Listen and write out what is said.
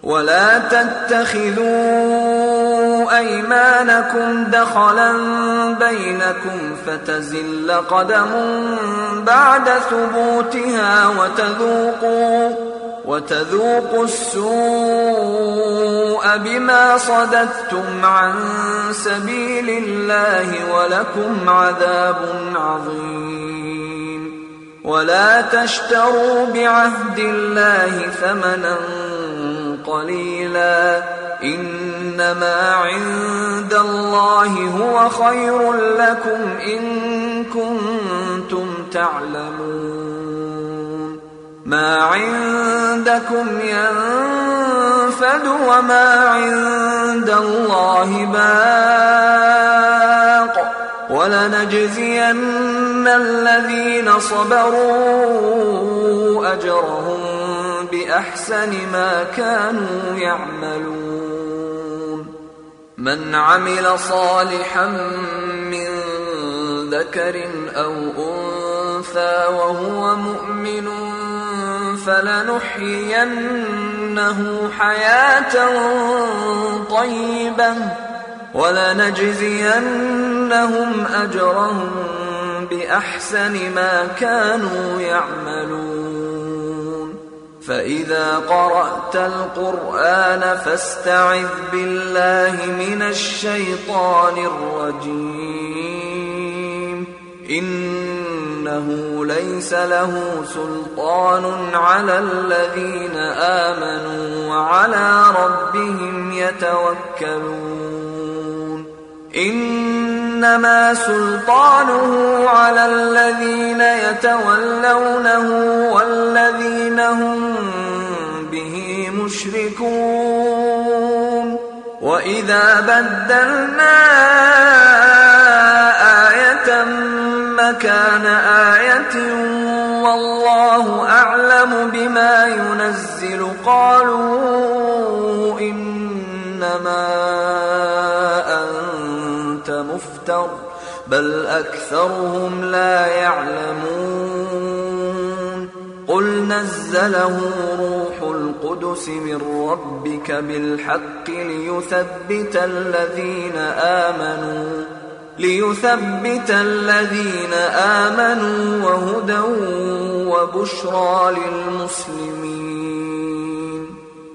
ولا تتخذوا أيمانكم دخلا بينكم فتزل قدم بعد ثبوتها وتذوقوا السوء بما صددتم عن سبيل الله ولكم عذاب عظيم. ولا تشتروا بعهد الله ثمنا قليلا، إنما عند الله هو خير لكم إن كنتم تعلمون. ما عندكم ينفد وما عند الله باق، ولنجزين الذين صبروا أجرهم بأحسن ما كانوا يعملون. من عمل صالحا من ذكر أو أنثى وهو مؤمن فلنحيينه حياة طيبة ولنجزينهم أجرهم بأحسن ما كانوا يعملون. فإذا قرأت القرآن فاستعذ بالله من الشيطان الرجيم، إنه ليس له سلطان على الذين آمنوا وعلى ربهم يتوكلون. إنما سلطانه على الذين يتولونه والذين هم به مشركون. وإذا بدلنا آية مكان آية والله أعلم بما ينزل قالوا إنما أنت مفتر بل أكثرهم لا يعلمون. قل نزله روح القدس من ربك بالحق ليثبت الذين آمنوا وهدى وبشرى للمسلمين.